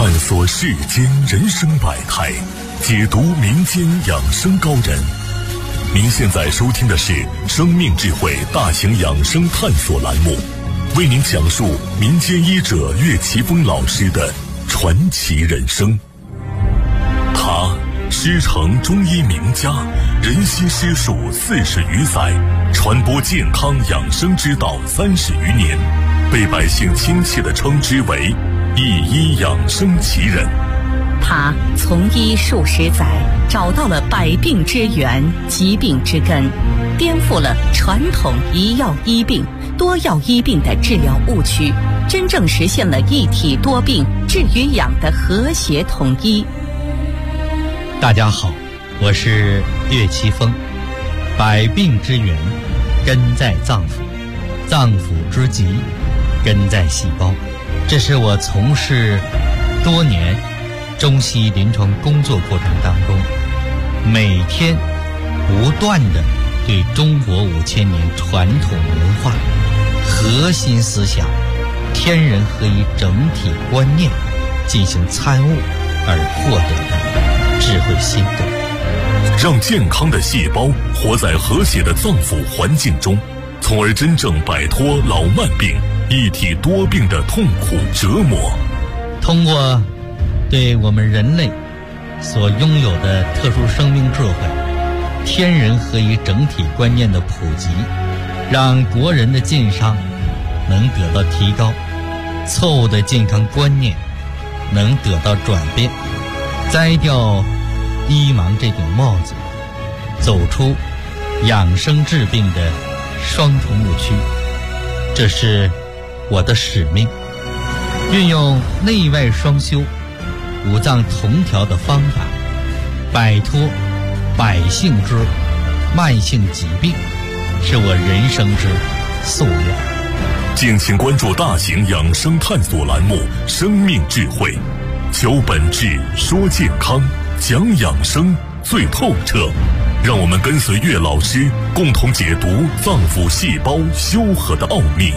探索世间人生百态，解读民间养生高人。您现在收听的是生命智慧大型养生探索栏目，为您讲述民间医者岳奇峰老师的传奇人生。他师承中医名家，人悉师术40余载，传播健康养生之道30余年，被百姓亲切地称之为一医养生奇人。 他从医数十载，找到了百病之源、疾病之根，颠覆了传统一药医病、多药医病的治疗误区，真正实现了一体多病、治与养的和谐统一。 大家好，我是岳奇峰。百病之源根在脏腑，脏腑之疾根在细胞。这是我从事多年中西医临床工作过程当中，每天不断的对中国5000年传统文化核心思想天人合一整体观念进行参悟而获得的智慧心得， 让健康的细胞活在和谐的脏腑环境中，从而真正摆脱老慢病、一体多病的痛苦折磨。 通过对我们人类所拥有的特殊生命智慧、天人合一整体观念的普及，让国人的健康能得到提高，错误的健康观念能得到转变，摘掉医盲这顶帽子，走出养生治病的双重误区。这是我的使命，运用内外双修、五脏同调的方法，摆脱百姓之慢性疾病，是我人生之夙愿。 敬请关注大型养生探索栏目《生命智慧》，求本质，说健康，讲养生最透彻。让我们跟随岳老师，共同解读脏腑细胞修和的奥秘。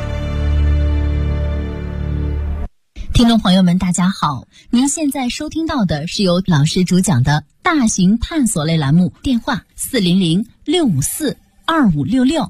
听众朋友们大家好，您现在收听到的是由老师主讲的大型探索类栏目，电话400-654-2566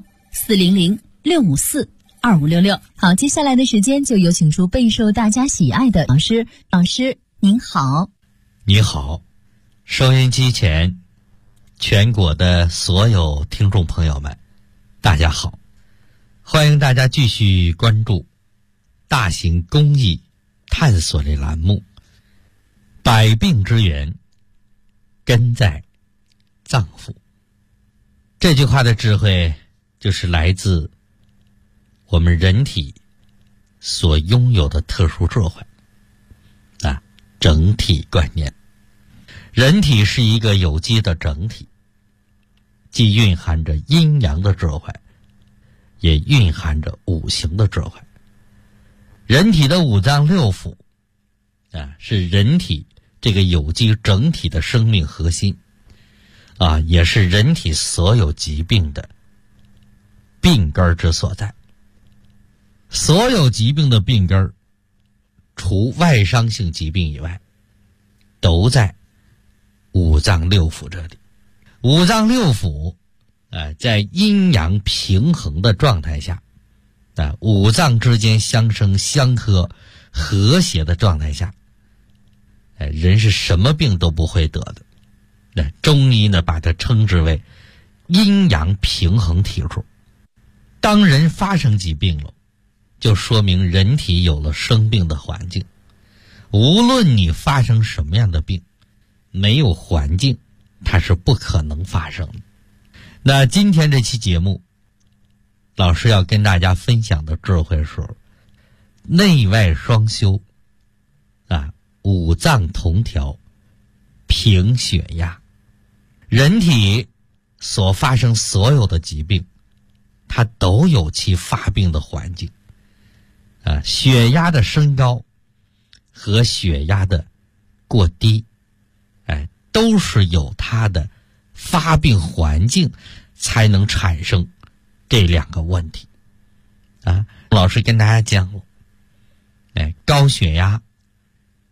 400-654-2566。好，接下来的时间就有请出备受大家喜爱的老师。老师您好。 你好，收音机前全国的所有听众朋友们大家好，欢迎大家继续关注大型公益探索类栏目，百病之源根在脏腑。这句话的智慧就是来自我们人体所拥有的特殊智慧啊，整体观念。人体是一个有机的整体，既蕴含着阴阳的智慧，也蕴含着五行的智慧。人体的五脏六腑啊，是人体这个有机整体的生命核心啊，也是人体所有疾病的病根之所在。所有疾病的病根，除外伤性疾病以外，都在五脏六腑这里。五脏六腑在阴阳平衡的状态下，五脏之间相生相克和谐的状态下，人是什么病都不会得的。中医呢把它称之为阴阳平衡体数。当人发生疾病了，就说明人体有了生病的环境。无论你发生什么样的病，没有环境它是不可能发生的。那今天这期节目，老师要跟大家分享的智慧是内外双修啊，五脏同调，平血压。人体所发生所有的疾病，它都有其发病的环境啊，血压的升高和血压的过低，都是有它的发病环境才能产生这两个问题啊。老师跟大家讲了，高血压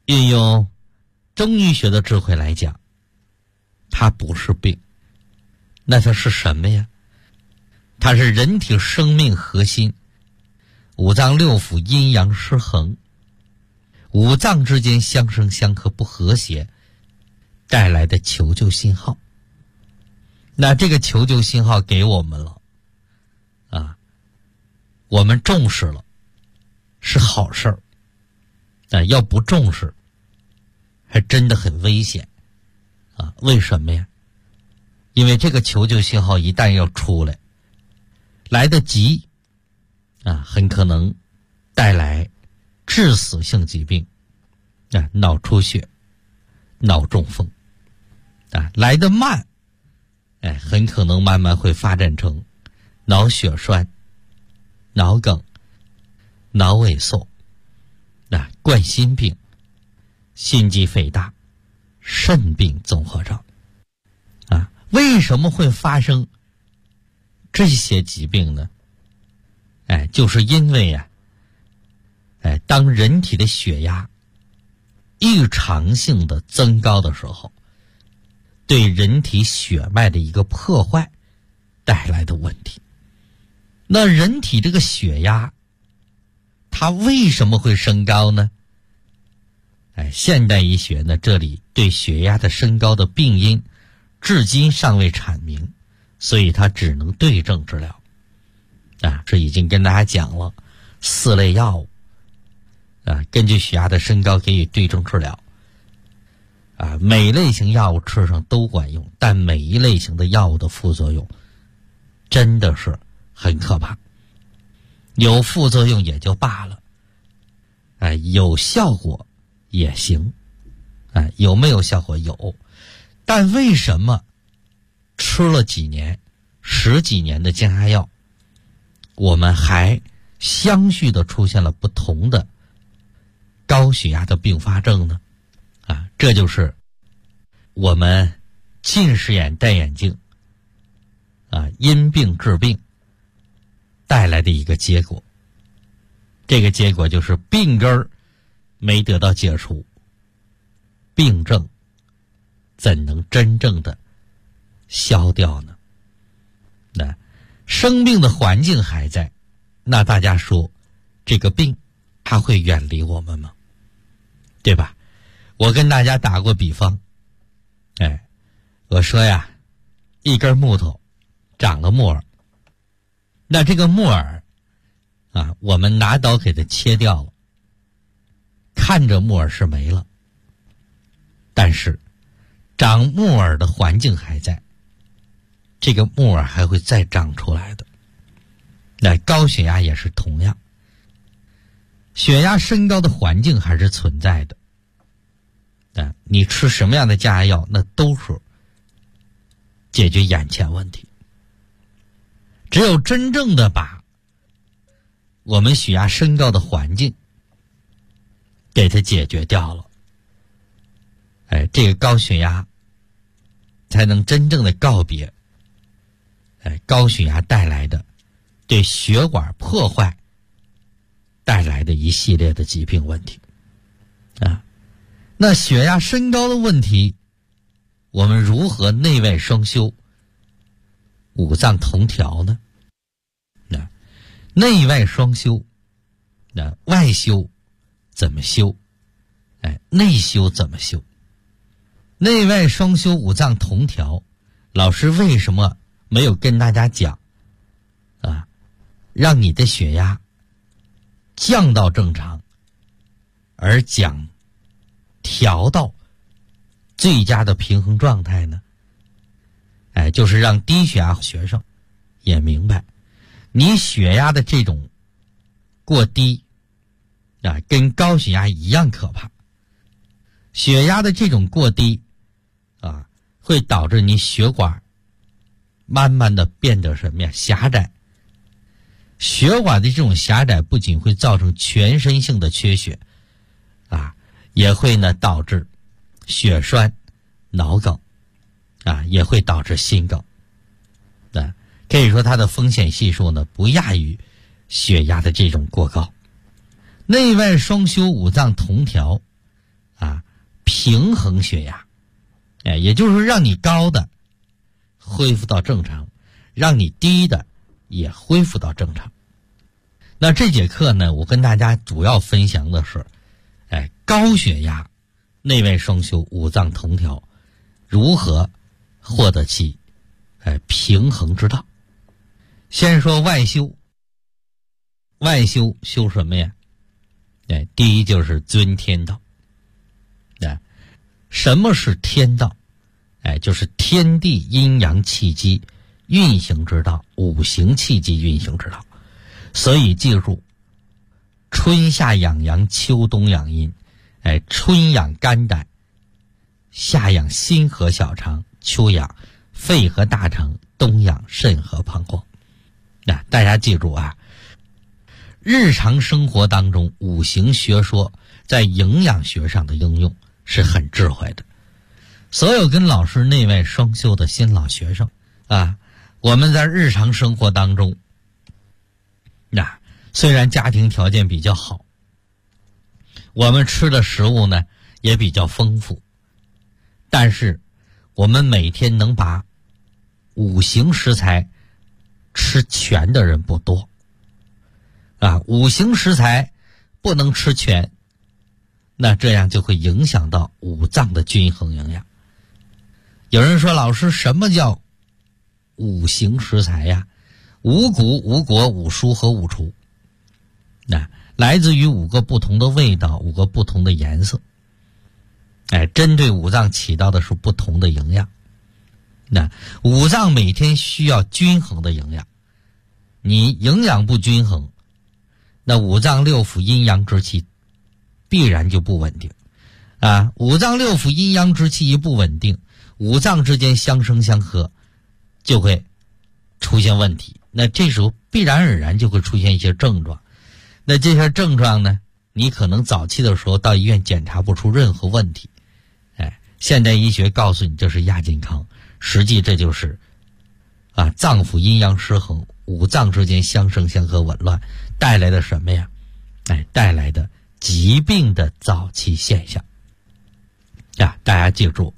运用中医学的智慧来讲，它不是病，那它是什么呀？它是人体生命核心，五脏六腑阴阳失衡，五脏之间相生相克不和谐带来的求救信号。那这个求救信号给我们了啊，我们重视了是好事儿，但要不重视还真的很危险啊！为什么呀？因为这个求救信号一旦要出来，来得及啊，很可能带来致死性疾病啊，脑出血、脑中风啊；来得慢，很可能慢慢会发展成脑血栓、脑梗、脑萎缩啊、冠心病、心肌肥大、肾病综合症啊。为什么会发生这些疾病呢？就是因为当人体的血压异常性的增高的时候，对人体血脉的一个破坏带来的问题。那人体这个血压它为什么会升高呢？现代医学呢，这里对血压的升高的病因至今尚未阐明，所以它只能对症治疗啊。这已经跟大家讲了4类药物啊，根据血压的升高给予对症治疗啊。每类型药物吃上都管用，但每一类型的药物的副作用真的是很可怕。有副作用也就罢了，有效果也行，有没有效果？有，但为什么吃了几年、10几年的降压药，我们还相续的出现了不同的高血压的并发症呢？这就是我们近视眼戴眼镜因病治病带来的一个结果。这个结果就是病根儿没得到解除，病症怎能真正的消掉呢？那生病的环境还在，那大家说这个病它会远离我们吗？对吧？我跟大家打过比方，我说呀，一根木头长了木耳，那这个木耳我们拿刀给它切掉了，看着木耳是没了，但是长木耳的环境还在，这个木耳还会再长出来的。那高血压也是同样，血压升高的环境还是存在的。你吃什么样的降压药，那都是解决眼前问题。只有真正的把我们血压升高的环境给它解决掉了，这个高血压才能真正的告别高血压带来的对血管破坏带来的一系列的疾病问题那血压升高的问题，我们如何内外双修、五脏同调呢？内外双修，外修怎么修？内修怎么修？内外双修、五脏同调，老师为什么没有跟大家讲让你的血压降到正常，而讲调到最佳的平衡状态呢？就是让低血压学生也明白，你血压的这种过低跟高血压一样可怕。血压的这种过低会导致你血管慢慢的变得什么呀？狭窄。血管的这种狭窄不仅会造成全身性的缺血也会呢导致血栓、脑梗也会导致心梗可以说它的风险系数呢不亚于血压的这种过高。内外双修、五脏同调平衡血压，也就是让你高的恢复到正常，让你低的也恢复到正常。那这节课呢，我跟大家主要分享的是高血压内外双修五脏同调如何获得其平衡之道。先说外修，外修修什么呀？第一就是尊天道。什么是天道？就是天地阴阳气机运行之道，五行气机运行之道。所以记住，春夏养阳，秋冬养阴。春养肝胆，夏养心和小肠，秋养肺和大肠，冬养肾和膀胱。大家记住啊，日常生活当中五行学说在营养学上的应用是很智慧的。所有跟老师内外双修的新老学生啊，我们在日常生活当中，虽然家庭条件比较好，我们吃的食物呢也比较丰富，但是我们每天能把五行食材吃全的人不多五行食材不能吃全，那这样就会影响到五脏的均衡营养。有人说，老师，什么叫五行食材呀？五谷、五果、五蔬和五除，来自于五个不同的味道，五个不同的颜色，针对五脏起到的是不同的营养。五脏每天需要均衡的营养，你营养不均衡，那五脏六腑阴阳之气必然就不稳定五脏六腑阴阳之气一不稳定，五脏之间相生相克就会出现问题，那这时候必然而然就会出现一些症状。那这些症状呢，你可能早期的时候到医院检查不出任何问题，现代医学告诉你这是亚健康，实际这就是脏腑阴阳失衡，五脏之间相生相克紊乱带来的什么呀？带来的疾病的早期现象大家记住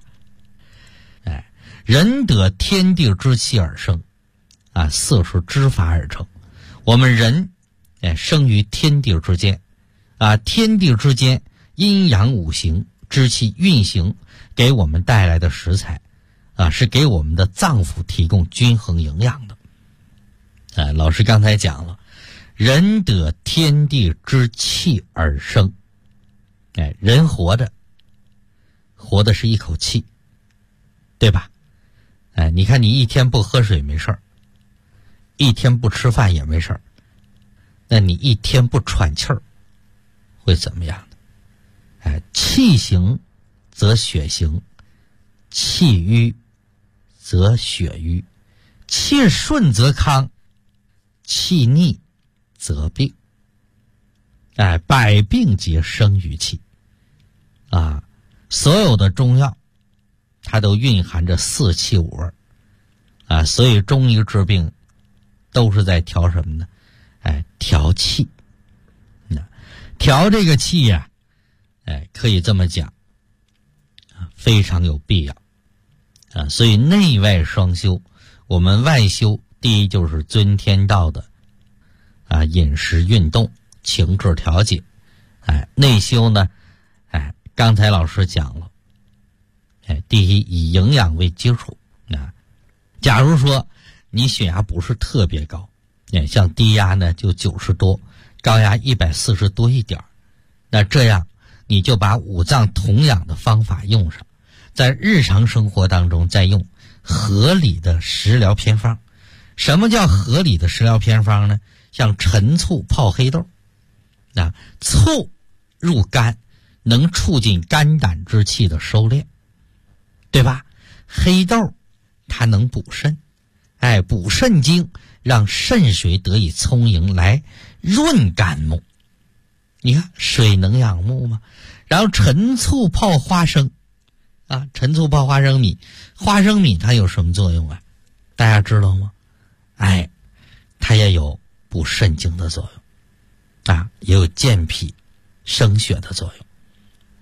人得天地之气而生色是之法而成。我们人生于天地之间天地之间阴阳五行之气运行给我们带来的食材是给我们的脏腑提供均衡营养的。老师刚才讲了，人得天地之气而生。人活的是一口气，对吧？你看你一天不喝水没事儿，一天不吃饭也没事儿，那你一天不喘气儿会怎么样的？气行则血行，气瘀则血瘀，气顺则康，气逆则病。百病皆生于气所有的中药它都蕴含着四气五味所以中医治病都是在调什么呢？调气。调这个气呀可以这么讲非常有必要所以内外双修，我们外修第一就是尊天道的饮食运动情志调节。内修呢刚才老师讲了第一以营养为基础假如说你血压不是特别高像低压呢就90多，高压140多一点，那这样你就把五脏同养的方法用上，在日常生活当中再用合理的食疗偏方。什么叫合理的食疗偏方呢？像陈醋泡黑豆醋入肝能促进肝胆之气的收敛，对吧？黑豆它能补肾，补肾精，让肾水得以充盈来润肝木。你看水能养木吗？然后陈醋泡花生陈醋泡花生米，花生米它有什么作用大家知道吗？它也有补肾精的作用也有健脾生血的作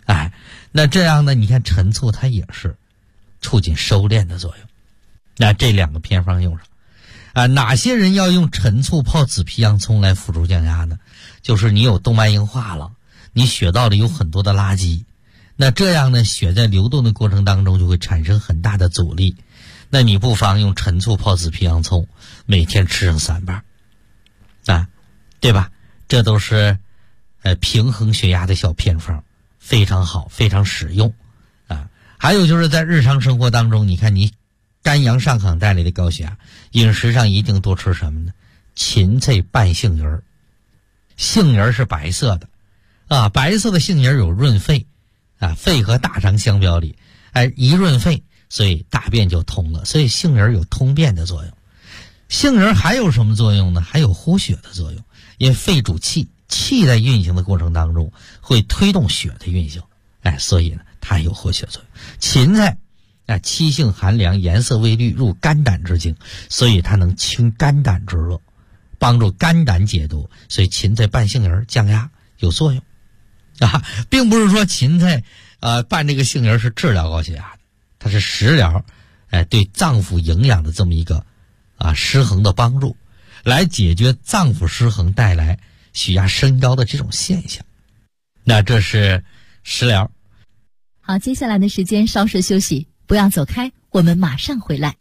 那这样呢，你看陈醋它也是促进收敛的作用。那这2个偏方用上哪些人要用陈醋泡紫皮洋葱来辅助降压呢？就是你有动脉硬化了，你血道里有很多的垃圾，那这样呢，血在流动的过程当中就会产生很大的阻力，那你不妨用陈醋泡紫皮洋葱，每天吃上3瓣对吧？这都是平衡血压的小偏方，非常好，非常实用还有就是在日常生活当中，你看你肝阳上亢带来的高血压，饮食上一定多吃什么呢？芹菜拌杏仁儿。杏仁是白色的白色的杏仁有润肺肺和大肠相表里一润肺，所以大便就通了，所以杏仁有通便的作用。杏仁还有什么作用呢？还有护血的作用，因为肺主气，气在运行的过程当中会推动血的运行所以呢它有护血作用。芹菜气性寒凉，颜色微绿，入肝胆之经，所以它能清肝胆之热，帮助肝胆解毒，所以芹菜拌杏仁降压有作用并不是说芹菜拌这个杏仁是治疗高血压的，它是食疗对脏腑营养的这么一个失衡的帮助，来解决脏腑失衡带来血压升高的这种现象。那这是食疗。 好，接下来的时间稍事休息，不要走开，我们马上回来。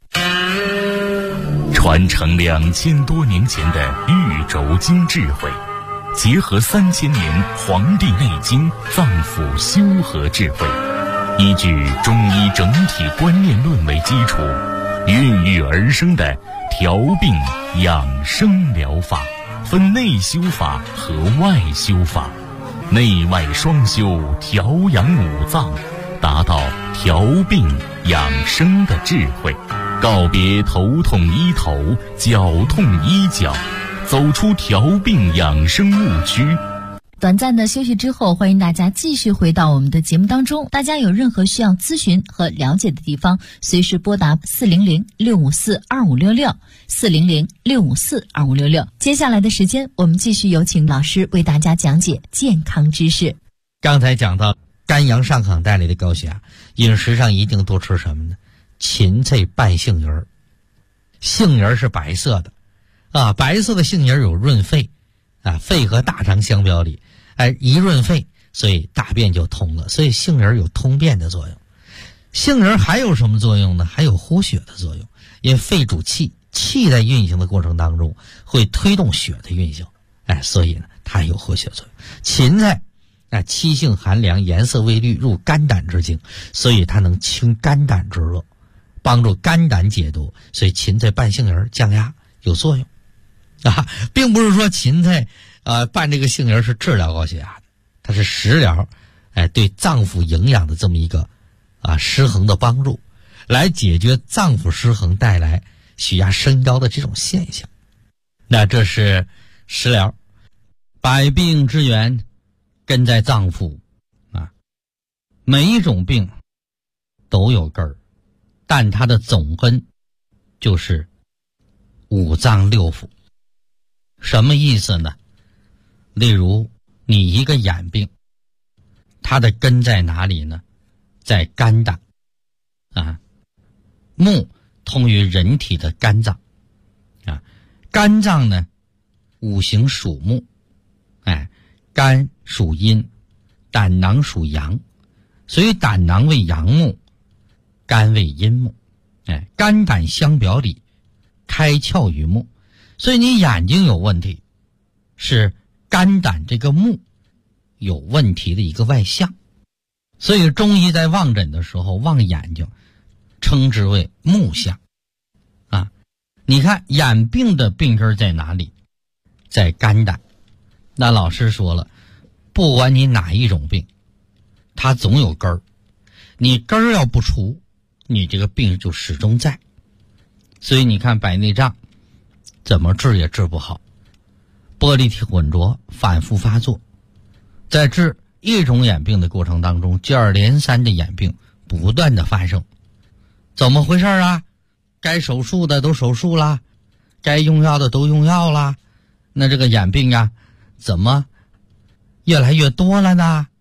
传承2000多年前的玉轴经智慧，结合3000年《黄帝内经》脏腑修和智慧，依据中医整体观念论为基础，孕育而生的调病养生疗法，分内修法和外修法，内外双修，调养五脏，达到调病养生的智慧，告别头痛医头，脚痛医脚，走出调病养生误区。 短暂的休息之后，欢迎大家继续回到我们的节目当中。大家有任何需要咨询和了解的地方，随时拨打400-654-2566 400-654-2566。接下来的时间，我们继续有请老师为大家讲解健康知识。 刚才讲到肝阳上亢带来的高血压，饮食上一定多吃什么呢？芹菜拌杏仁儿。杏仁是白色的白色的杏仁有润肺肺和大肠相表里一润肺，所以大便就通了，所以杏仁有通便的作用。杏仁还有什么作用呢？还有护血的作用，因为肺主气，气在运行的过程当中会推动血的运行所以呢它有护血作用。芹菜气性寒凉，颜色微绿，入肝胆之经，所以它能清肝胆之热，帮助肝胆解毒，所以芹菜拌杏仁降压有作用并不是说芹菜拌这个杏仁是治疗高血压的，它是食疗对脏腑营养的这么一个失衡的帮助，来解决脏腑失衡带来血压升高的这种现象。那这是食疗。百病之源根在脏腑每一种病都有根儿，但它的总根就是五脏六腑。什么意思呢？例如你一个眼病，它的根在哪里呢？在肝胆目通于人体的肝脏肝脏呢五行属木肝属阴，胆囊属阳，所以胆囊为阳木，肝为阴木肝胆相表里，开窍于目，所以你眼睛有问题，是肝胆这个目有问题的一个外象。所以中医在望诊的时候望眼睛称之为目象你看眼病的病根在哪里？在肝胆。那老师说了，不管你哪一种病，它总有根儿，你根儿要不除，你这个病就始终在。所以你看白内障怎么治也治不好，玻璃体混浊反复发作，在治一种眼病的过程当中，接二连三的眼病不断的发生。怎么回事啊？该手术的都手术了，该用药的都用药了，那这个眼病怎么越来越多了呢？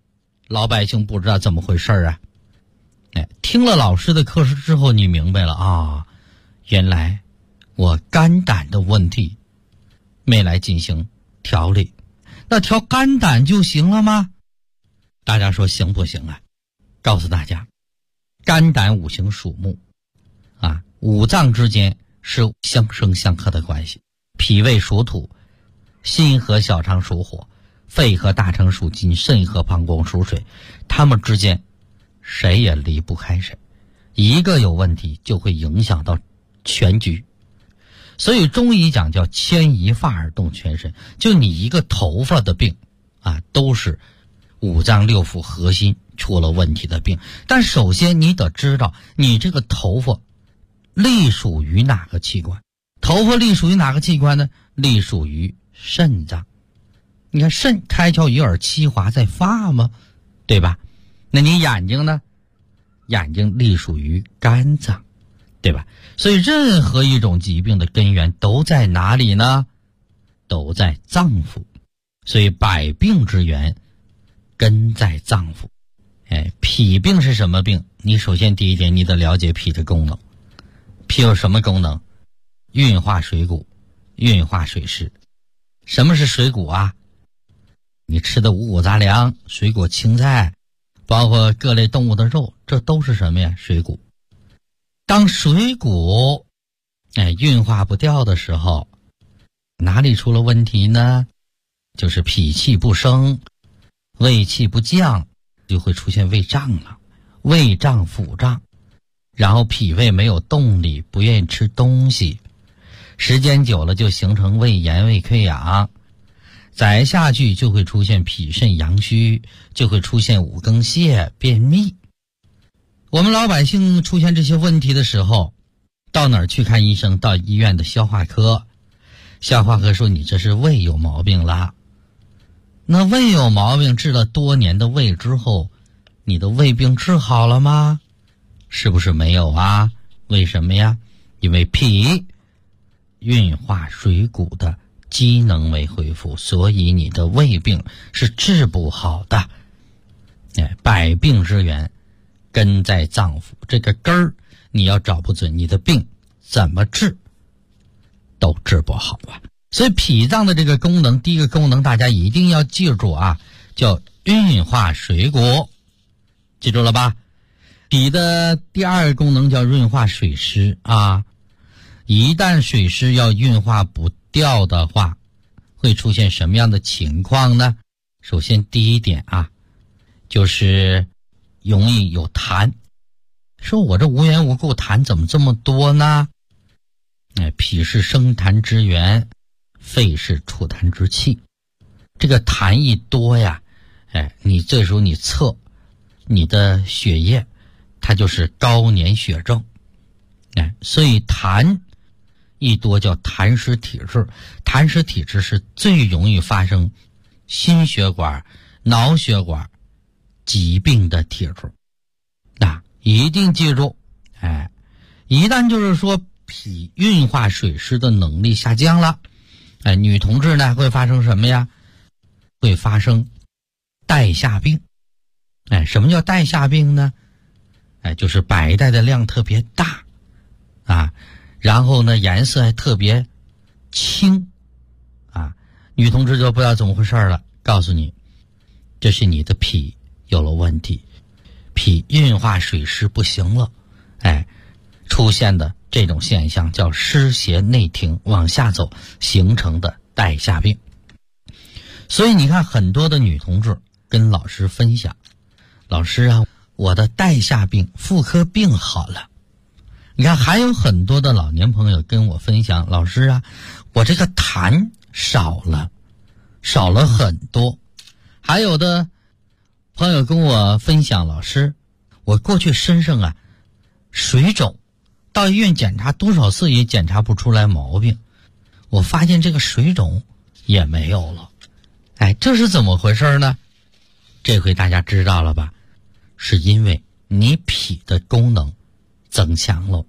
老百姓不知道怎么回事啊。听了老师的课时之后，你明白了啊，原来我肝胆的问题没来进行调理，那调肝胆就行了吗？大家说行不行啊？告诉大家，肝胆五行属木啊，五脏之间是相生相克的关系。脾胃属土，心和小肠属火，肺和大肠属金，肾和膀胱属水，它们之间谁也离不开谁，一个有问题就会影响到全局。所以中医讲叫牵一发而动全身，就你一个头发的病啊，都是五脏六腑核心出了问题的病。但首先你得知道你这个头发隶属于哪个器官。头发隶属于哪个器官呢？隶属于肾脏。你看肾开窍于耳，其华在发吗？对吧？那你眼睛呢？眼睛隶属于肝脏，对吧？所以任何一种疾病的根源都在哪里呢？都在脏腑。所以百病之源根在脏腑。脾病是什么病？你首先第一点，你得了解脾的功能。脾有什么功能？运化水谷，运化水湿。什么是水谷啊？你吃的五谷杂粮、水果、青菜，包括各类动物的肉，这都是什么呀？水谷。当水谷运化不掉的时候，哪里出了问题呢？就是脾气不升，胃气不降，就会出现胃胀了，胃胀腹胀，然后脾胃没有动力，不愿意吃东西，时间久了就形成胃炎、胃溃疡，再下去就会出现脾肾阳虚，就会出现五更泻、便秘。我们老百姓出现这些问题的时候，到哪儿去看医生？到医院的消化科。消化科说你这是胃有毛病了。那胃有毛病，治了多年的胃之后，你的胃病治好了吗？是不是没有啊？为什么呀？因为脾运化水谷的机能没恢复，所以你的胃病是治不好的。百病之源根在脏腑，这个根儿你要找不准，你的病怎么治都治不好啊。所以脾脏的这个功能，第一个功能大家一定要记住啊，叫运化水谷，记住了吧？脾的第二个功能叫运化水湿啊。一旦水湿要运化不掉的话，会出现什么样的情况呢？首先第一点啊，就是容易有痰。说我这无缘无故痰怎么这么多呢？脾是生痰之源，肺是储痰之器。这个痰一多呀，你这时候你测你的血液，它就是高粘血症。所以痰一多叫痰湿体质。痰湿体质是最容易发生心血管、脑血管疾病的体质。一定记住，一旦就是说脾运化水湿的能力下降了，女同志呢会发生什么呀？会发生带下病。什么叫带下病呢？就是白带的量特别大啊，然后呢颜色还特别青啊，女同志就不知道怎么回事了。告诉你，这是你的脾有了问题，脾运化水湿不行了，出现的这种现象叫湿邪内停，往下走形成的带下病。所以你看很多的女同志跟老师分享，老师啊，我的带下病、妇科病好了。你看还有很多的老年朋友跟我分享，老师啊，我这个痰少了很多。还有的朋友跟我分享，老师，我过去身上啊水肿，到医院检查多少次也检查不出来毛病，我发现这个水肿也没有了。这是怎么回事呢？这回大家知道了吧？是因为你脾的功能增强了。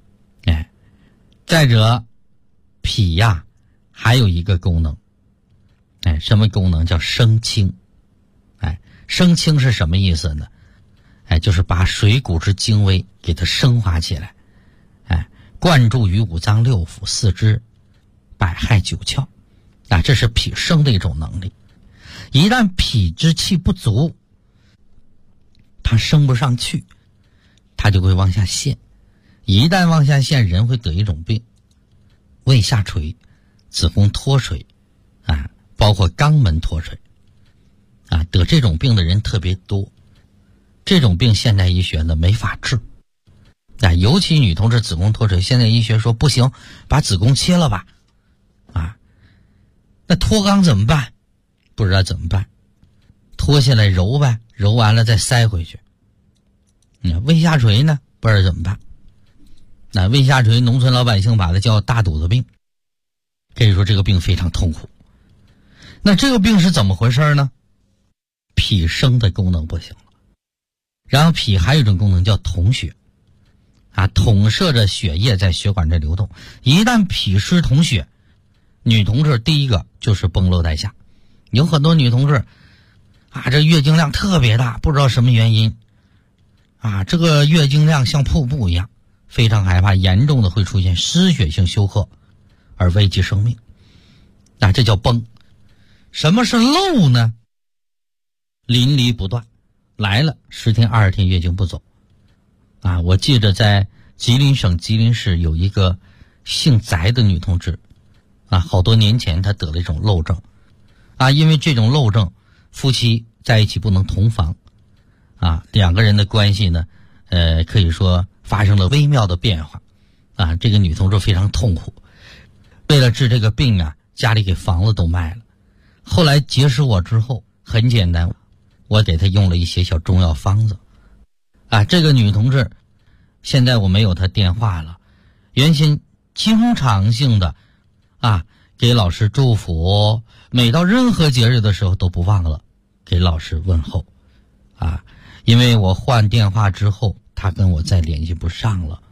再者，脾呀还有一个功能，什么功能？叫生清。 升清是什么意思呢？就是把水谷之精微给它升华起来，灌注于五脏六腑四肢百骸九窍，这是脾升的一种能力。一旦脾之气不足，它升不上去，它就会往下陷。一旦往下陷，人会得一种病，胃下垂、子宫脱水包括肛门脱水得这种病的人特别多。这种病现代医学呢没法治尤其女同志子宫脱水，现在医学说不行，把子宫切了吧那脱肛怎么办？不知道怎么办，脱下来揉呗，揉完了再塞回去。胃下垂呢不知道怎么办。胃下垂农村老百姓把它叫大肚子病，可以说这个病非常痛苦。那这个病是怎么回事呢？脾升的功能不行了，然后脾还有一种功能叫统血统摄着血液在血管这流动。一旦脾湿统血，女同志第一个就是崩漏带下。有很多女同志这月经量特别大，不知道什么原因这个月经量像瀑布一样，非常害怕，严重的会出现失血性休克而危及生命这叫崩。什么是漏呢？淋漓不断，来了10天20天月经不走我记得在吉林省吉林市有一个姓翟的女同志好多年前她得了一种漏症因为这种漏症，夫妻在一起不能同房两个人的关系呢可以说发生了微妙的变化这个女同志非常痛苦，为了治这个病家里给房子都卖了。后来结识我之后很简单，我给她用了一些小中药方子这个女同志现在我没有她电话了，原先经常性的给老师祝福，每到任何节日的时候都不忘了给老师问候因为我换电话之后她跟我再联系不上了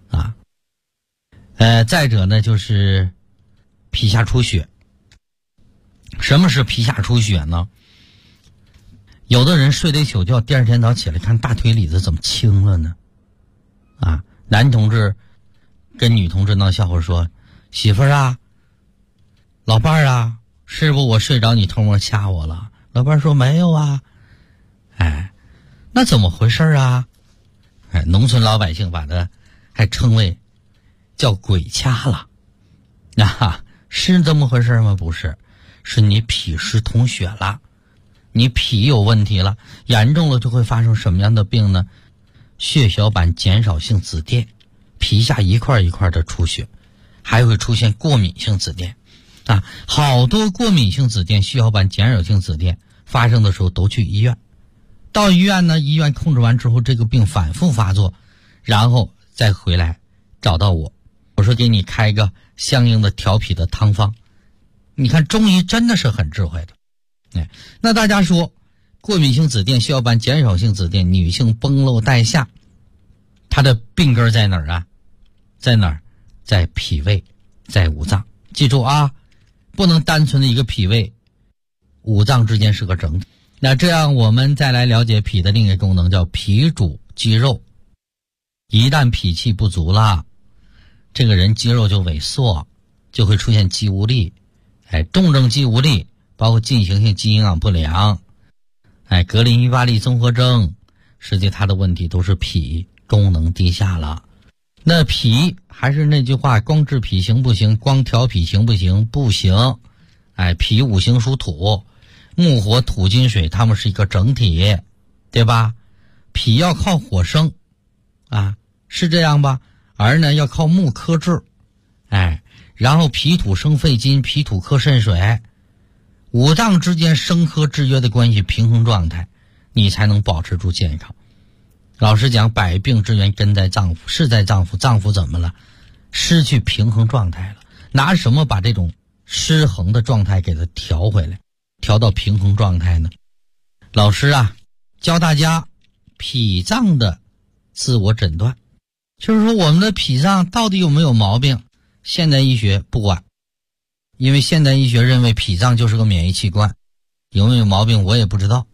再者呢就是皮下出血。什么是皮下出血呢？有的人睡了一宿觉，第二天早起来看大腿里子怎么青了呢男同志跟女同志闹笑话说，媳妇儿老伴儿是不是我睡着你偷摸掐我了？老伴儿说没有那怎么回事农村老百姓把它还称为叫鬼掐了是这么回事吗？不是，是你脾湿统血了，你脾有问题了，严重了就会发生什么样的病呢？血小板减少性紫癜，皮下一块一块的出血，还会出现过敏性紫癜好多过敏性紫癜、血小板减少性紫癜发生的时候都去医院，到医院呢，医院控制完之后这个病反复发作，然后再回来找到我说给你开个相应的调脾的汤方。你看中医真的是很智慧的那大家说过敏性紫癜、血小板减少性紫癜、女性崩漏带下，它的病根在哪儿在哪儿？在脾胃，在五脏。记住不能单纯的一个脾胃，五脏之间是个整体。那这样我们再来了解脾的另一个功能，叫脾主肌肉。一旦脾气不足了，这个人肌肉就萎缩，就会出现肌无力重症肌无力，包括进行性肌营养不良格林伊巴利综合征，实际它的问题都是脾功能低下了。那脾还是那句话，光治脾行不行？光调脾行不行？不行脾五行属土，木火土金水，它们是一个整体，对吧？脾要靠火生是这样吧？而呢要靠木克制然后脾土生肺金，脾土克肾水，五脏之间生克制约的关系平衡状态，你才能保持住健康。老实讲，百病之源根在脏腑，是在脏腑，脏腑怎么了？失去平衡状态了。拿什么把这种失衡的状态给它调回来，调到平衡状态呢？老师教大家脾脏的自我诊断，就是说我们的脾脏到底有没有毛病？现代医学不管，因为现代医学认为脾脏就是个免疫器官，有没有毛病我也不知道。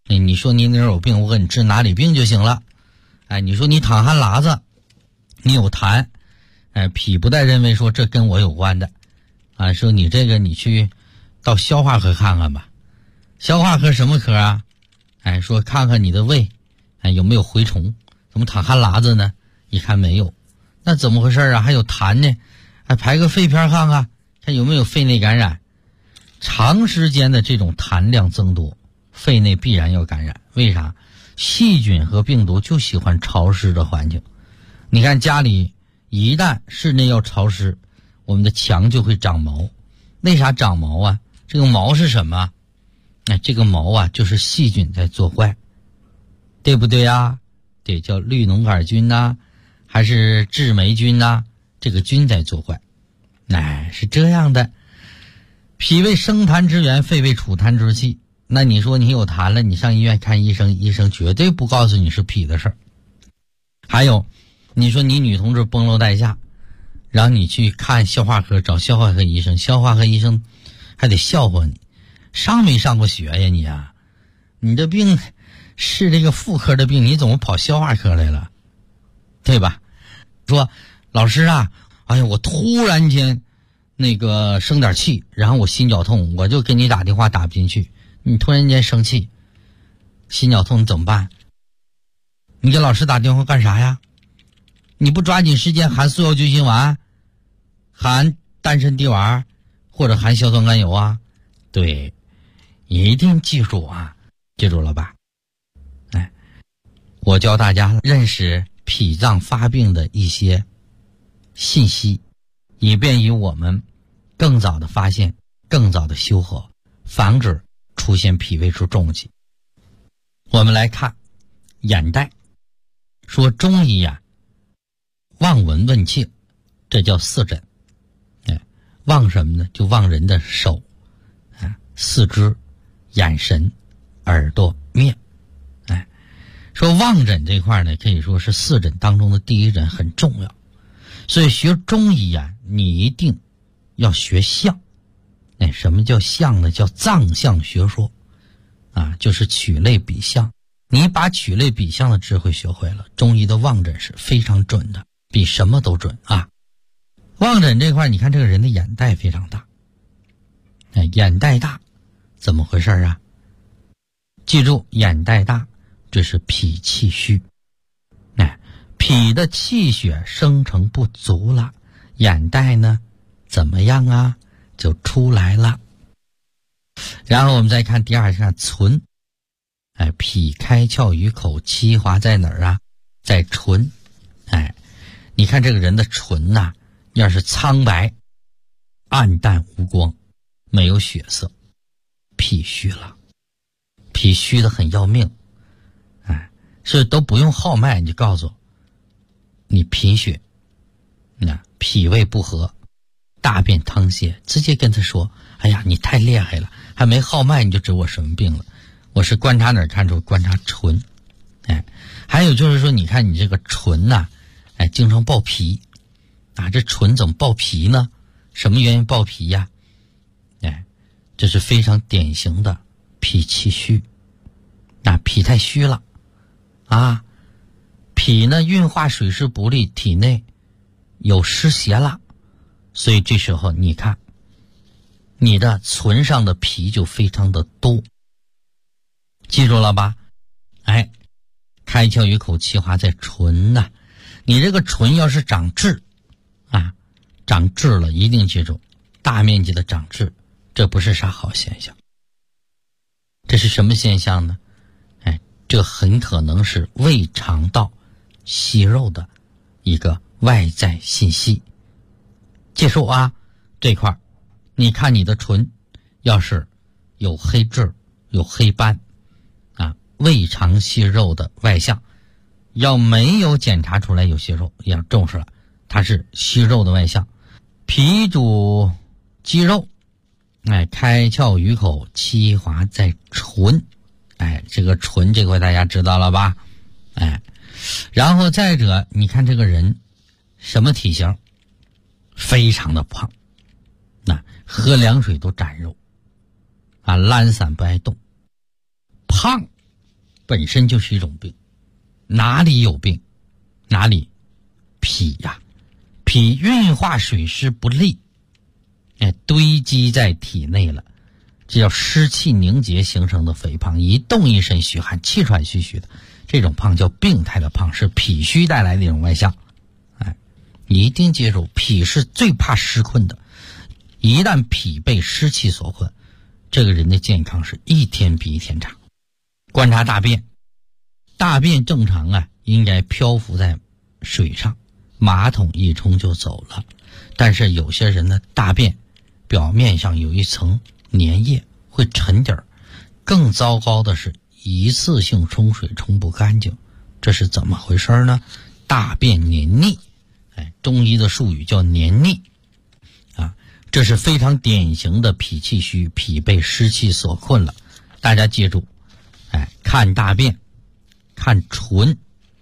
你说你哪有病，我给你治哪里病就行了。你说你淌汗喇子，你有痰，脾不带认为说这跟我有关的，说你这个你去到消化科看看吧。消化科什么科啊？说看看你的胃，有没有蛔虫，怎么淌汗喇子呢？一看没有，那怎么回事啊？还有痰呢，排个肺片看看，看有没有肺内感染。长时间的这种痰量增多，肺内必然要感染。为啥？细菌和病毒就喜欢潮湿的环境。你看家里一旦室内要潮湿，我们的墙就会长毛。为啥长毛啊？这个毛是什么？这个毛啊就是细菌在作怪，对不对啊？对，叫绿脓杆菌啊，还是致霉菌啊，这个菌在作怪。是这样的。脾为生痰之源，肺为储痰之器。那你说你有痰了，你上医院看医生，医生绝对不告诉你是脾的事儿。还有，你说你女同志崩漏带下，然后你去看消化科，找消化科医生，消化科医生还得笑话你，上没上过学呀你啊？你这病是这个妇科的病，你怎么跑消化科来了？对吧？说老师啊，我突然间那个生点气，然后我心绞痛，我就给你打电话打不进去。你突然间生气，心绞痛，你怎么办？你给老师打电话干啥呀？你不抓紧时间含速效救心丸，含丹参地丸，或者含硝酸甘油啊？对，一定记住啊，记住了吧？我教大家认识脾脏发病的一些信息，以便于我们更早的发现，更早的修和，防止出现脾胃出重疾。我们来看眼袋，说中医啊，望闻问切，这叫四诊。望什么呢？就望人的手，四肢、眼神、耳朵、面。说望诊这块呢，可以说是四诊当中的第一诊，很重要。所以学中医啊，你一定要学象。什么叫象呢？叫藏象学说就是取类比象。你把取类比象的智慧学会了，中医的望诊是非常准的，比什么都准啊。望诊这块，你看这个人的眼袋非常大，眼袋大怎么回事啊？记住，眼袋大这是脾气虚，脾的气血生成不足了，眼袋呢怎么样啊？就出来了。然后我们再看第二，看唇，脾开窍于口，气滑在哪儿啊？在唇。你看这个人的唇啊，要是苍白、暗淡无光，没有血色，脾虚了，脾虚的很要命。是都不用号脉，你就告诉你贫血，脾胃不和，大便溏泻，直接跟他说，你太厉害了，还没号脉你就知我什么病了。我是观察哪儿看出？观察唇。还有就是说，你看你这个唇经常爆皮这唇怎么爆皮呢？什么原因爆皮呀？这是非常典型的脾气虚，脾太虚了脾呢运化水湿不利，体内有湿邪了，所以这时候你看你的唇上的皮就非常的多，记住了吧？开窍于口，气滑在唇你这个唇要是长痣长痣了，一定记住，大面积的长痣，这不是啥好现象。这是什么现象呢？这很可能是胃肠道息肉的一个外在信息。记住这块你看你的唇要是有黑痣、有黑斑胃肠息肉的外象，要没有检查出来有息肉，要重视了，它是息肉的外象。脾主肌肉，开窍于口，气滑在唇。这个唇这块大家知道了吧？然后再者，你看这个人什么体型？非常的胖，喝凉水都沾肉懒散不爱动。胖本身就是一种病。哪里有病？哪里？脾呀，脾运化水湿不利，堆积在体内了，这叫湿气凝结形成的肥胖，一动一身虚汗，气喘吁吁的，这种胖叫病态的胖，是脾虚带来的一种外象。一定记住，脾是最怕湿困的，一旦脾被湿气所困，这个人的健康是一天比一天差。观察大便，大便正常应该漂浮在水上，马桶一冲就走了，但是有些人的大便表面上有一层粘液，会沉底儿。更糟糕的是一次性冲水冲不干净，这是怎么回事呢？大便黏腻，中医的术语叫黏腻这是非常典型的脾气虚，脾被湿气所困了。大家记住，看大便，看唇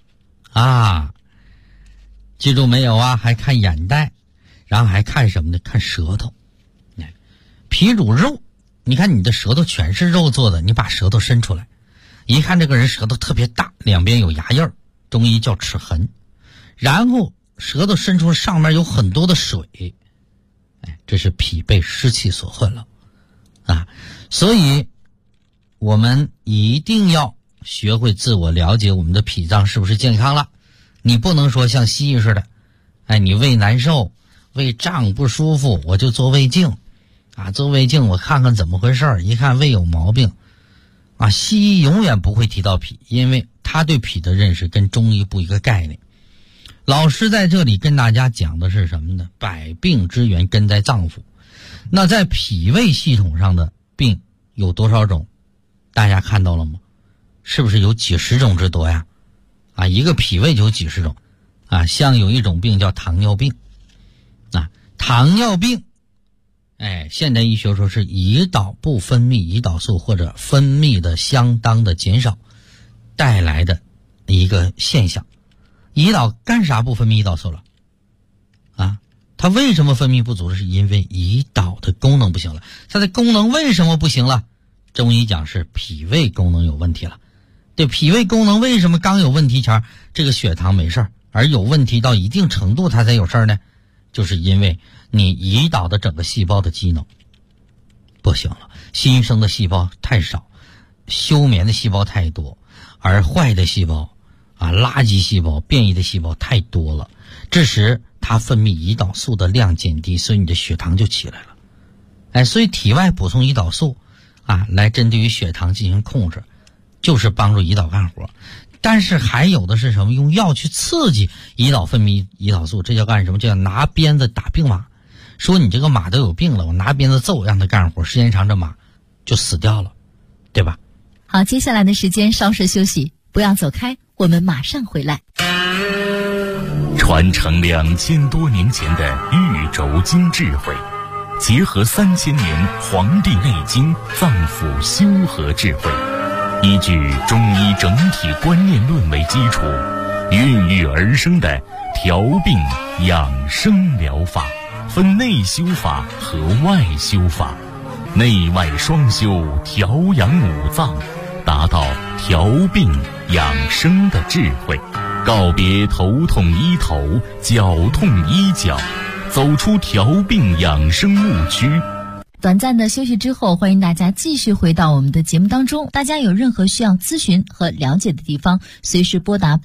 记住没有还看眼袋，然后还看什么呢？看舌头。脾主肉，你看你的舌头全是肉做的，你把舌头伸出来，一看这个人舌头特别大，两边有牙印儿，中医叫齿痕。然后舌头伸出上面有很多的水，这是脾被湿气所困了所以我们一定要学会自我了解我们的脾脏是不是健康了。你不能说像西医似的，你胃难受，胃胀不舒服，我就做胃镜做胃镜我看看怎么回事，一看胃有毛病西医永远不会提到脾，因为他对脾的认识跟中医不一个概念。老师在这里跟大家讲的是什么呢？百病之源根在脏腑。那在脾胃系统上的病有多少种？大家看到了吗？是不是有几十种之多呀？一个脾胃就有几十种像有一种病叫糖尿病糖尿病现代医学说是胰岛不分泌胰岛素或者分泌的相当的减少带来的一个现象。胰岛干啥不分泌胰岛素了它为什么分泌不足？是因为胰岛的功能不行了。它的功能为什么不行了？中医讲是脾胃功能有问题了。对，脾胃功能为什么刚有问题前这个血糖没事而有问题到一定程度它才有事呢？就是因为你胰岛的整个细胞的机能不行了，新生的细胞太少，休眠的细胞太多，而坏的细胞垃圾细胞变异的细胞太多了，这时它分泌胰岛素的量减低，所以你的血糖就起来了所以体外补充胰岛素来针对于血糖进行控制，就是帮助胰岛干活。但是还有的是什么？用药去刺激胰岛分泌胰岛素，这叫干什么？这叫拿鞭子打病马。说你这个马都有病了，我拿鞭子揍让它干活，时间长这马就死掉了，对吧？ 好，接下来的时间稍事休息，不要走开，我们马上回来。 传承2000多年前的玉轴经智慧，结合3000年《黄帝内经》脏腑修和智慧，依据中医整体观念论为基础，孕育而生的调病养生疗法，分内修法和外修法，内外双修，调养五脏，达到调病养生的智慧，告别头痛医头，脚痛医脚，走出调病养生误区。 短暂的休息之后，欢迎大家继续回到我们的节目当中。大家有任何需要咨询和了解的地方，随时拨打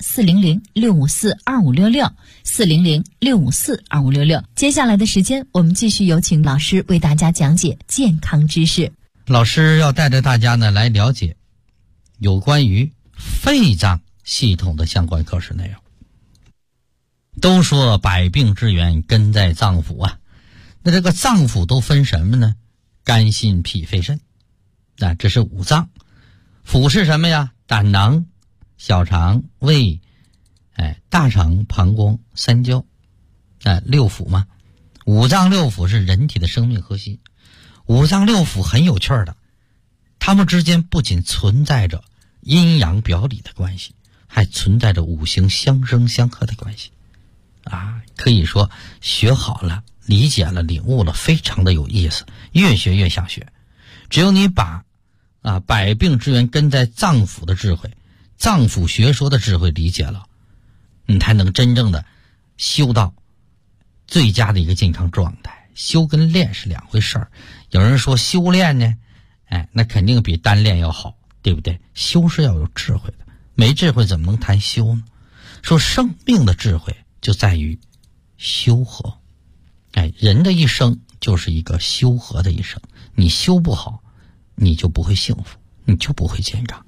400-654-2566 400-654-2566。接下来的时间，我们继续有请老师为大家讲解健康知识。 老师要带着大家呢来了解有关于肺脏系统的相关课时内容。都说百病之源根在脏腑那这个脏腑都分什么呢？肝心脾肺肾这是五脏。腑是什么呀？胆囊、小肠、胃、大肠、膀胱、三焦六腑嘛。五脏六腑是人体的生命核心。五脏六腑很有趣的，它们之间不仅存在着阴阳表里的关系，还存在着五行相生相克的关系可以说学好了，理解了，领悟了，非常的有意思，越学越想学。只有你把百病之源根在脏腑的智慧脏腑学说的智慧理解了，你才能真正的修到最佳的一个健康状态。修跟练是两回事儿。有人说修炼呢，那肯定比单练要好，对不对？修是要有智慧的，没智慧怎么能谈修呢？说生命的智慧就在于修和。人的一生就是一个修和的一生，你修不好，你就不会幸福，你就不会健康。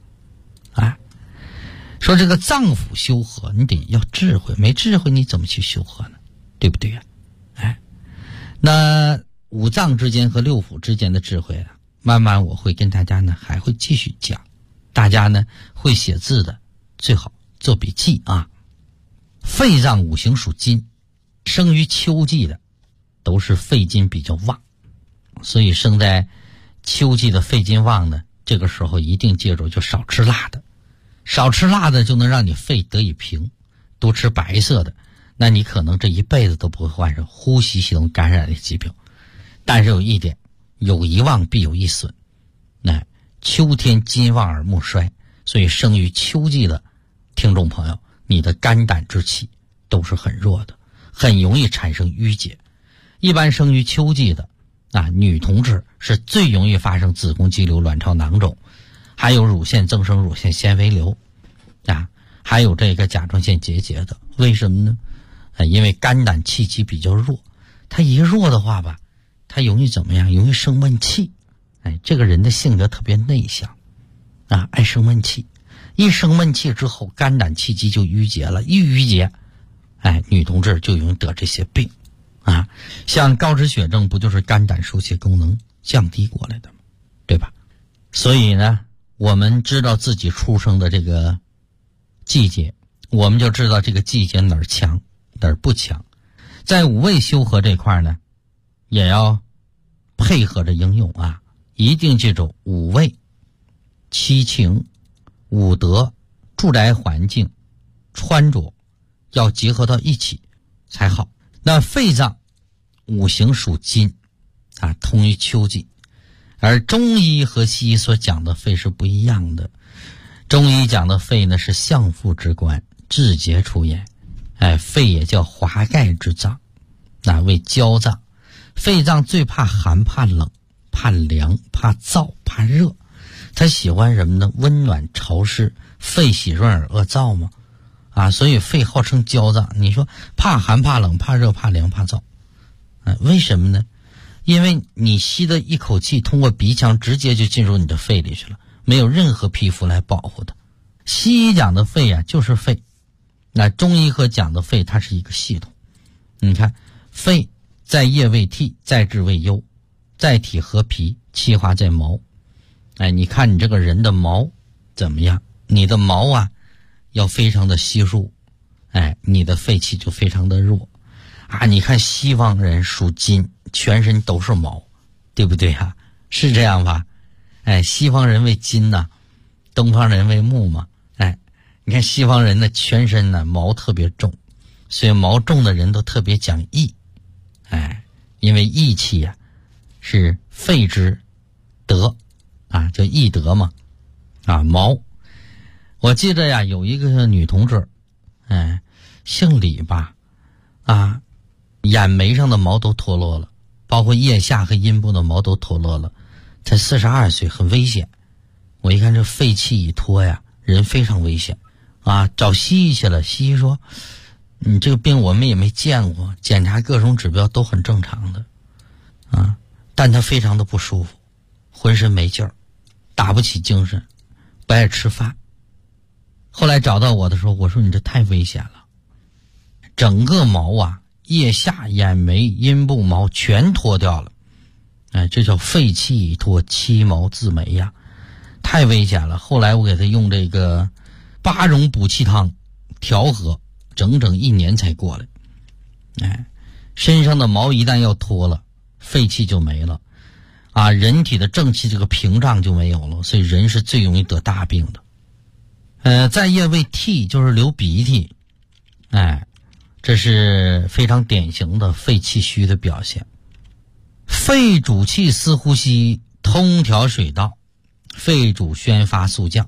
说这个脏腑修和，你得要智慧，没智慧你怎么去修和呢？对不对呀？那五脏之间和六腑之间的智慧啊，慢慢我会跟大家呢还会继续讲。大家呢会写字的最好做笔记啊。肺脏五行属金，生于秋季的都是肺金比较旺，所以生在秋季的肺金旺呢，这个时候一定记住就少吃辣的，少吃辣的就能让你肺得以平，多吃白色的，那你可能这一辈子都不会患上呼吸系统感染的疾病。但是有一点，有一旺必有一损，秋天金旺而木衰，所以生于秋季的听众朋友，你的肝胆之气都是很弱的，很容易产生淤结。一般生于秋季的女同志是最容易发生子宫肌瘤、卵巢囊肿，还有乳腺增生、乳腺纤维瘤还有这个甲状腺结节的。为什么呢？因为肝胆气机比较弱，它一弱的话吧，它容易怎么样？容易生闷气。这个人的性格特别内向爱生闷气。一生闷气之后，肝胆气机就淤结了，一淤结女同志就容易得这些病像高脂血症不就是肝胆疏泄功能降低过来的吗？对吧？所以呢，我们知道自己出生的这个季节，我们就知道这个季节哪儿强哪儿不强。在五味修和这块呢，也要配合着应用一定记住五味、七情、五德、住宅环境、穿着要结合到一起才好。那肺脏五行属金通于秋季，而中医和西医所讲的肺是不一样的。中医讲的肺呢是相父之官，志节出焉。肺也叫华盖之脏，为焦脏。肺脏最怕寒、怕冷、怕凉、怕燥、怕热。它喜欢什么呢？温暖潮湿，肺喜润而恶燥吗？所以肺号称焦脏。你说怕寒、怕冷、怕热、怕凉、怕燥，为什么呢？因为你吸的一口气通过鼻腔直接就进入你的肺里去了，没有任何皮肤来保护它。西医讲的肺就是肺，中医和讲的肺它是一个系统。你看，肺在液为涕，在志为忧，在体合皮，气化在毛。你看你这个人的毛怎么样？你的毛要非常的稀疏，你的肺气就非常的弱你看西方人属金，全身都是毛，对不对是这样吧？西方人为金东方人为木嘛。你看西方人的全身毛特别重，所以毛重的人都特别讲义。因为义气是肺之德叫义德嘛。毛，我记得有一个女同志姓李吧眼眉上的毛都脱落了，包括腋下和阴部的毛都脱落了，才42岁，很危险。我一看这肺气一脱人非常危险找西医去了。西医说你这个病我们也没见过，检查各种指标都很正常的但他非常的不舒服，浑身没劲儿，打不起精神，不爱吃饭。后来找到我的时候，我说你这太危险了，整个毛腋下、眼眉、阴部毛全脱掉了。这叫肺气已脱，七毛自没太危险了。后来我给他用这个8种补气汤调和，整整1年才过来。身上的毛一旦要脱了，肺气就没了人体的正气这个屏障就没有了，所以人是最容易得大病的。在液为涕，就是流鼻涕，这是非常典型的肺气虚的表现。肺主气司呼吸，通调水道，肺主宣发肃降。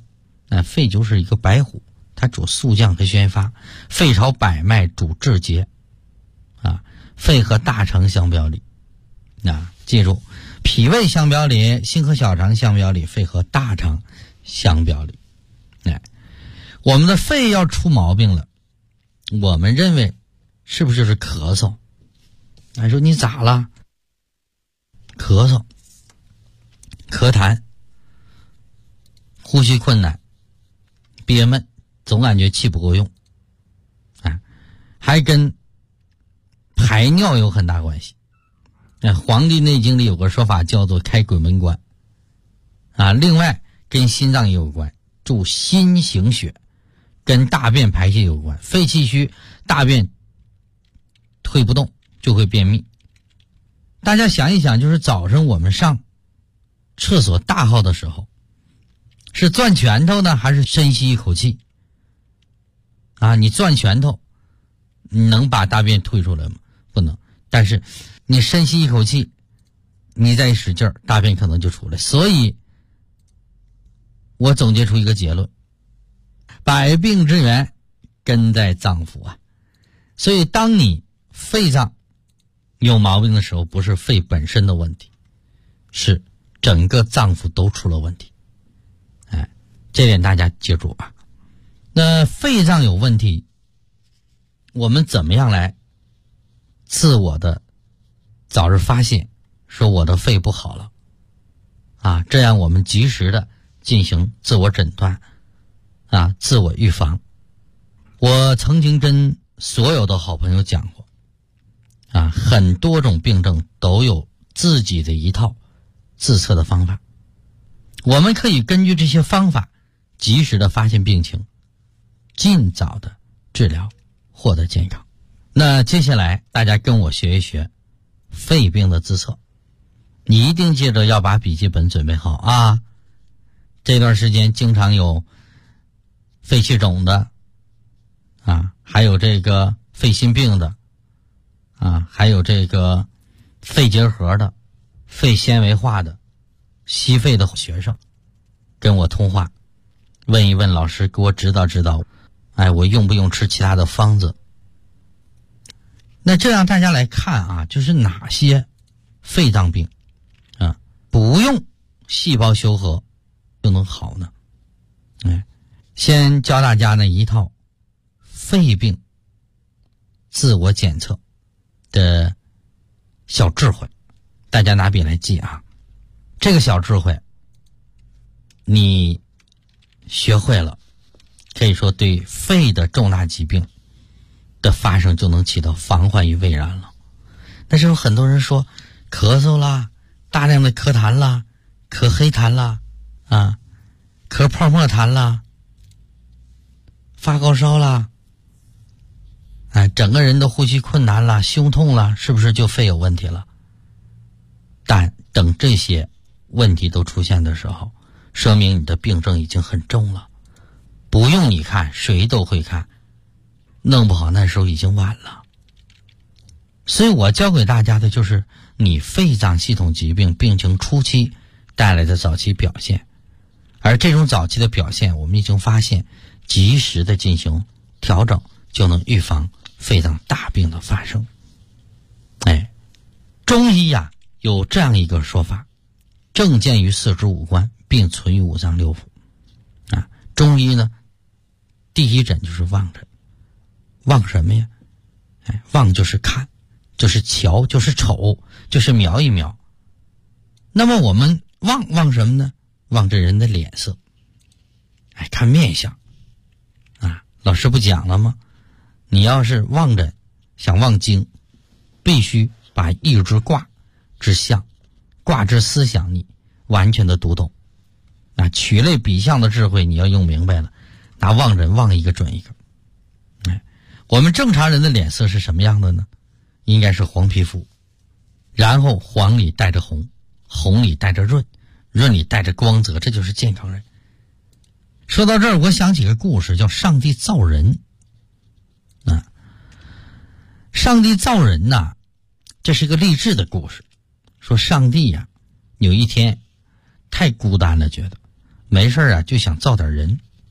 肺就是一个白虎，它主肃降和宣发，肺朝百脉主志节啊，肺和大肠相表里啊，记住，脾胃相表里，心和小肠相表里，肺和大肠相表里。我们的肺要出毛病了，我们认为是不是就是咳嗽？说你咋了？咳嗽、咳痰、呼吸困难、憋闷，总感觉气不够用，还跟排尿有很大关系。黄帝内经里有个说法叫做开鬼门关另外跟心脏也有关，主心行血，跟大便排泄有关，肺气虚，大便推不动就会便秘。大家想一想，就是早上我们上厕所大号的时候，是攥拳头呢，还是深吸一口气你攥拳头你能把大便推出来吗？不能。但是你深吸一口气，你再使劲儿，大便可能就出来。所以我总结出一个结论，百病之源根在脏腑所以当你肺脏有毛病的时候，不是肺本身的问题，是整个脏腑都出了问题。这点大家记住那肺脏有问题，我们怎么样来自我的早日发现，说我的肺不好了这样我们及时的进行自我诊断自我预防。我曾经跟所有的好朋友讲过很多种病症都有自己的一套自测的方法，我们可以根据这些方法及时的发现病情，尽早的治疗，获得健康。那接下来大家跟我学一学肺病的自测，你一定记得要把笔记本准备好这段时间经常有肺气肿的还有这个肺心病的还有这个肺结核的、肺纤维化的、吸肺的学生跟我通话，问一问老师，给我指导指导我用不用吃其他的方子。那这样大家来看就是哪些肺脏病不用细胞修合就能好呢？先教大家呢一套肺病自我检测的小智慧，大家拿笔来记这个小智慧你学会了，可以说对肺的重大疾病的发生就能起到防患于未然了。但是有很多人说咳嗽啦，大量的咳痰啦，咳黑痰啦咳泡沫痰啦，发高烧啦整个人的呼吸困难啦，胸痛啦，是不是就肺有问题了？但等这些问题都出现的时候，说明你的病症已经很重了，不用你看，谁都会看，弄不好那时候已经晚了。所以我教给大家的就是你肺脏系统疾病病情初期带来的早期表现，而这种早期的表现我们已经发现，及时的进行调整就能预防肺脏大病的发生。中医有这样一个说法，症见于四肢五官，并存于五脏六腑中医呢第一诊就是望诊。望什么呀？望就是看，就是瞧，就是瞅，就是瞄一瞄。那么我们望什么呢？望这人的脸色，看面相老师不讲了吗？你要是望诊想望经，必须把一支卦之象、卦之思想你完全的读懂取类比象的智慧你要用明白了，拿望诊望一个准一个。我们正常人的脸色是什么样的呢？应该是黄皮肤，然后黄里带着红，红里带着润，润里带着光泽，这就是健康人。说到这儿，我想起个故事，叫上帝造人上帝造人这是个励志的故事。说上帝有一天太孤单了，觉得没事就想造点人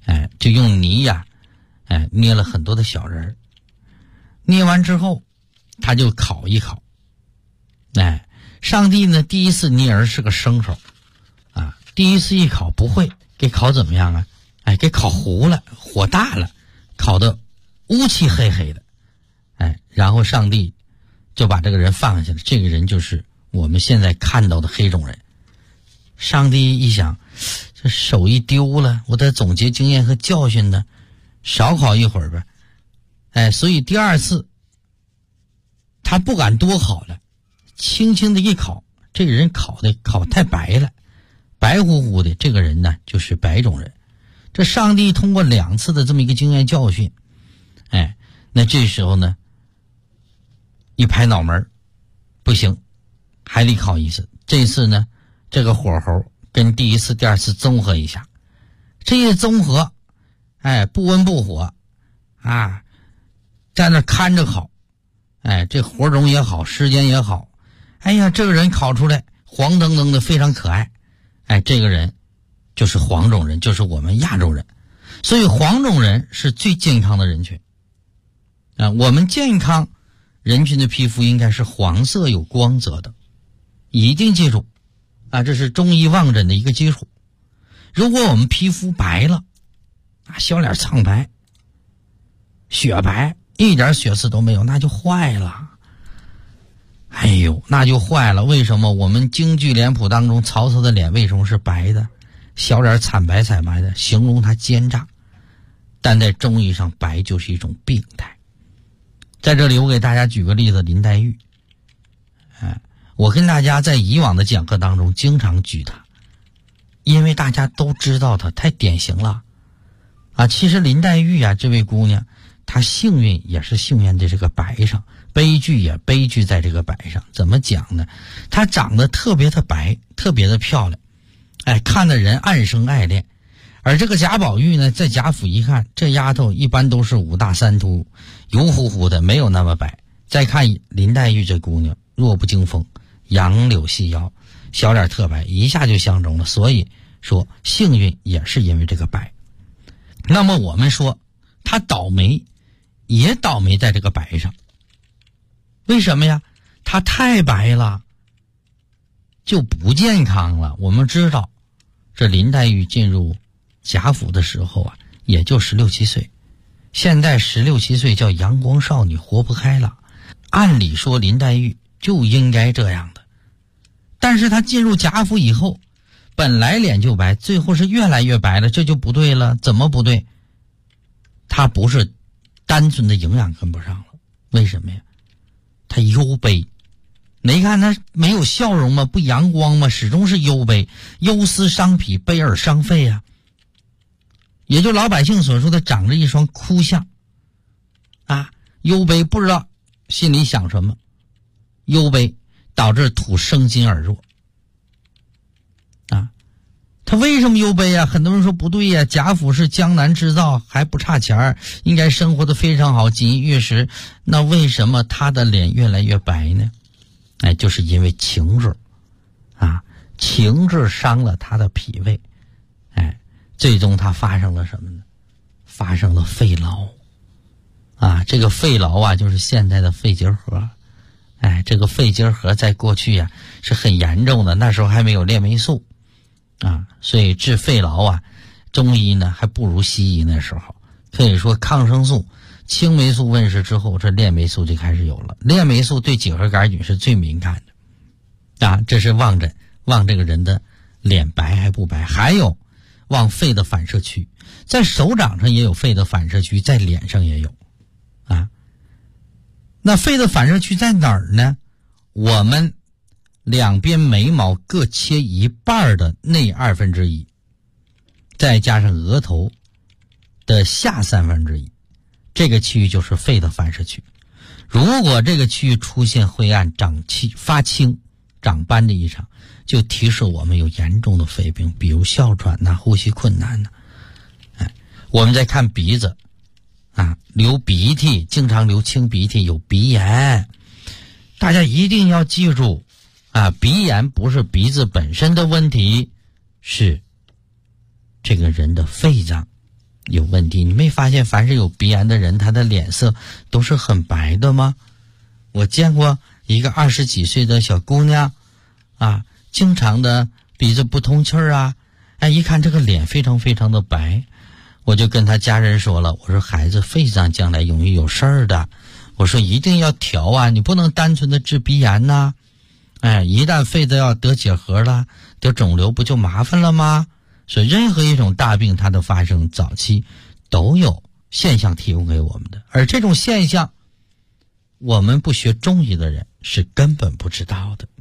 就用泥呀，捏了很多的小人儿。捏完之后，他就烤一烤。上帝呢，第一次捏人是个生手啊，第一次一烤不会，给烤怎么样啊？给烤糊了，火大了，烤得乌漆黑黑的。然后上帝就把这个人放下了，这个人就是我们现在看到的黑种人。上帝一想，这手艺丢了，我得总结经验和教训呢，少烤一会儿吧。所以第二次他不敢多烤了，轻轻的一烤，这个人烤太白了，白乎乎的，这个人呢就是白种人。这上帝通过2次的这么一个经验教训，那这时候呢一拍脑门，不行，还得烤一次。这次呢这个火候跟第一次第二次综合一下，这一综合，不温不火啊，在那看着烤，这火种也好，时间也好，这个人烤出来黄澄澄的，非常可爱。这个人就是黄种人，就是我们亚洲人。所以黄种人是最健康的人群我们健康人群的皮肤应该是黄色有光泽的，一定记住这是中医望诊的一个基础。如果我们皮肤白了小脸苍白雪白，一点血丝都没有，那就坏了。那就坏了。为什么我们京剧脸谱当中曹操的脸为什么是白的，小脸惨白惨白的，形容他奸诈。但在中医上，白就是一种病态。在这里我给大家举个例子，林黛玉。我跟大家在以往的讲课当中经常举她，因为大家都知道她太典型了其实林黛玉这位姑娘，她幸运也是幸运在这个白上，悲剧也悲剧在这个白上。怎么讲呢？她长得特别的白，特别的漂亮，看得人暗生爱恋。而这个贾宝玉呢，在贾府一看，这丫头一般都是5大3秃，油乎乎的，没有那么白。再看林黛玉这姑娘，弱不禁风，杨柳细腰，小脸特白，一下就相中了。所以说幸运也是因为这个白。那么我们说她倒霉，也倒霉在这个白上。为什么呀？她太白了，就不健康了。我们知道这林黛玉进入贾府的时候也就16、17岁，现在16、17岁叫阳光少女，活不开了。按理说林黛玉就应该这样的，但是她进入贾府以后，本来脸就白，最后是越来越白了，这就不对了。怎么不对？她不是单纯的营养跟不上了，为什么呀？她忧悲。你看她没有笑容吗？不阳光吗？始终是忧悲，忧思伤脾，悲而伤肺也就老百姓所说的长着一双哭相忧悲，不知道心里想什么，忧悲导致土生金而弱他为什么忧悲很多人说不对贾府是江南制造，还不差钱，应该生活的非常好，锦衣玉食，那为什么他的脸越来越白呢？就是因为情志情志伤了他的脾胃，最终他发生了什么呢？发生了肺痨这个肺痨就是现在的肺结核。这个肺结核在过去是很严重的，那时候还没有链霉素所以治肺痨中医呢还不如西医。那时候可以说抗生素、青霉素问世之后，这链霉素就开始有了。链霉素对结核杆菌是最敏感的这是望诊，望这个人的脸白还不白。还有望肺的反射区，在手掌上也有肺的反射区，在脸上也有那肺的反射区在哪儿呢？我们两边眉毛各切一半的内1/2，再加上额头的下1/3，这个区域就是肺的反射区。如果这个区域出现灰暗、长气、发青、长斑的异常，就提示我们有严重的肺病，比如哮喘呼吸困难我们再看鼻子流鼻涕，经常流清鼻涕，有鼻炎。大家一定要记住鼻炎不是鼻子本身的问题，是这个人的肺脏有问题。你没发现凡是有鼻炎的人，他的脸色都是很白的吗？我见过一个20几岁的小姑娘啊，经常的鼻子不通气儿啊，一看这个脸非常非常的白，我就跟他家人说了，我说孩子肺脏将来容易有事儿的，我说一定要调啊，你不能单纯的治鼻炎呐，一旦肺子要得结核了，得肿瘤不就麻烦了吗？所以任何一种大病它的发生早期都有现象提供给我们的，而这种现象我们不学中医的人是根本不知道的。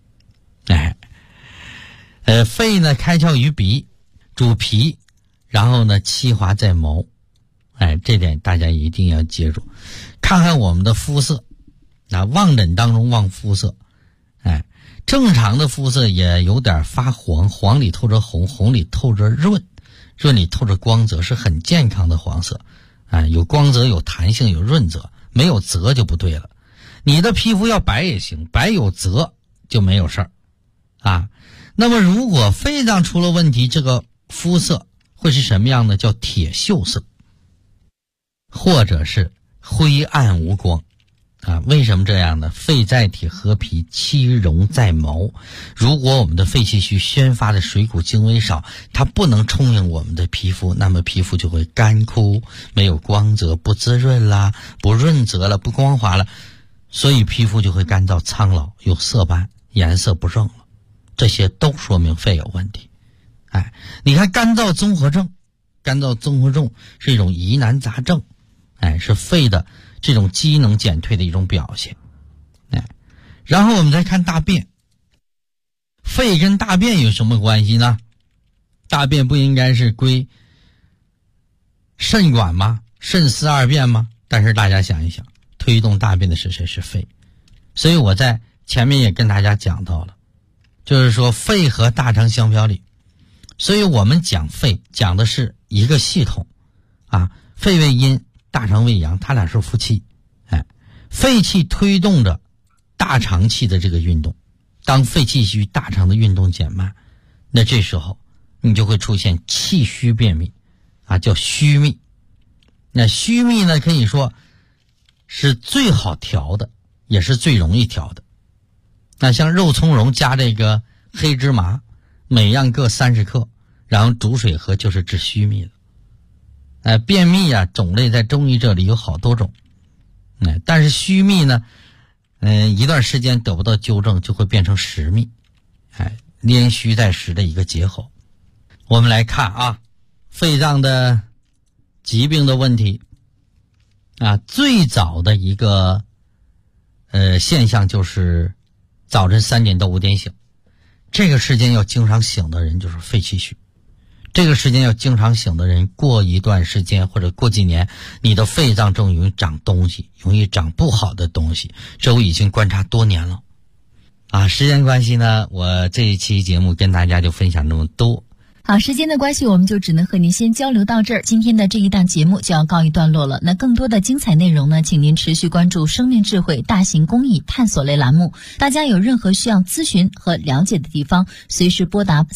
肺呢开窍于鼻，主脾，然后呢气化在毛，这点大家一定要记住。看看我们的肤色，望诊当中望肤色，正常的肤色也有点发黄，黄里透着红，红里透着润，润里透着光泽，是很健康的黄色。有光泽，有弹性，有润泽，没有泽就不对了。你的皮肤要白也行，白有泽就没有事儿啊。那么如果肺脏出了问题，这个肤色会是什么样呢？叫铁锈色，或者是灰暗无光为什么这样呢？肺在体合脾，气容在毛。如果我们的肺气虚宣发的水谷精微少，它不能充盈我们的皮肤，那么皮肤就会干枯，没有光泽，不滋润啦，不润泽了，不光滑了，所以皮肤就会干燥苍老，有色斑，颜色不正了。这些都说明肺有问题。你看干燥综合症，干燥综合症是一种疑难杂症，是肺的这种机能减退的一种表现。然后我们再看大便，肺跟大便有什么关系呢？大便不应该是归肾管吗？肾司二便吗？但是大家想一想，推动大便的是谁？是肺。所以我在前面也跟大家讲到了，就是说肺和大肠相表里，所以我们讲肺讲的是一个系统肺为阴，大肠为阳，它俩是夫妻。肺气推动着大肠气的这个运动，当肺气虚，大肠的运动减慢，那这时候你就会出现气虚便秘叫虚秘。那虚秘呢，可以说是最好调的，也是最容易调的。那像肉苁蓉加这个黑芝麻，每样各30克，然后煮水喝，就是治虚秘的。便秘种类在中医这里有好多种，但是虚秘呢，一段时间得不到纠正，就会变成实秘，连虚带实的一个结合。我们来看肺脏的疾病的问题最早的一个现象就是早晨3点到5点醒，这个时间要经常醒的人就是肺气虚。这个时间要经常醒的人，过一段时间或者过几年，你的肺脏中容易长东西，容易长不好的东西，这我已经观察多年了时间关系呢，我这一期节目跟大家就分享这么多。 好，时间的关系，我们就只能和您先交流到这儿。今天的这一档节目就要告一段落了。那更多的精彩内容呢，请您持续关注生命智慧大型公益探索类栏目。大家有任何需要咨询和了解的地方，随时拨打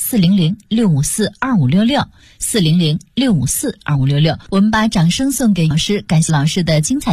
400-654-2566，400-654-2566。我们把掌声送给老师，感谢老师的精彩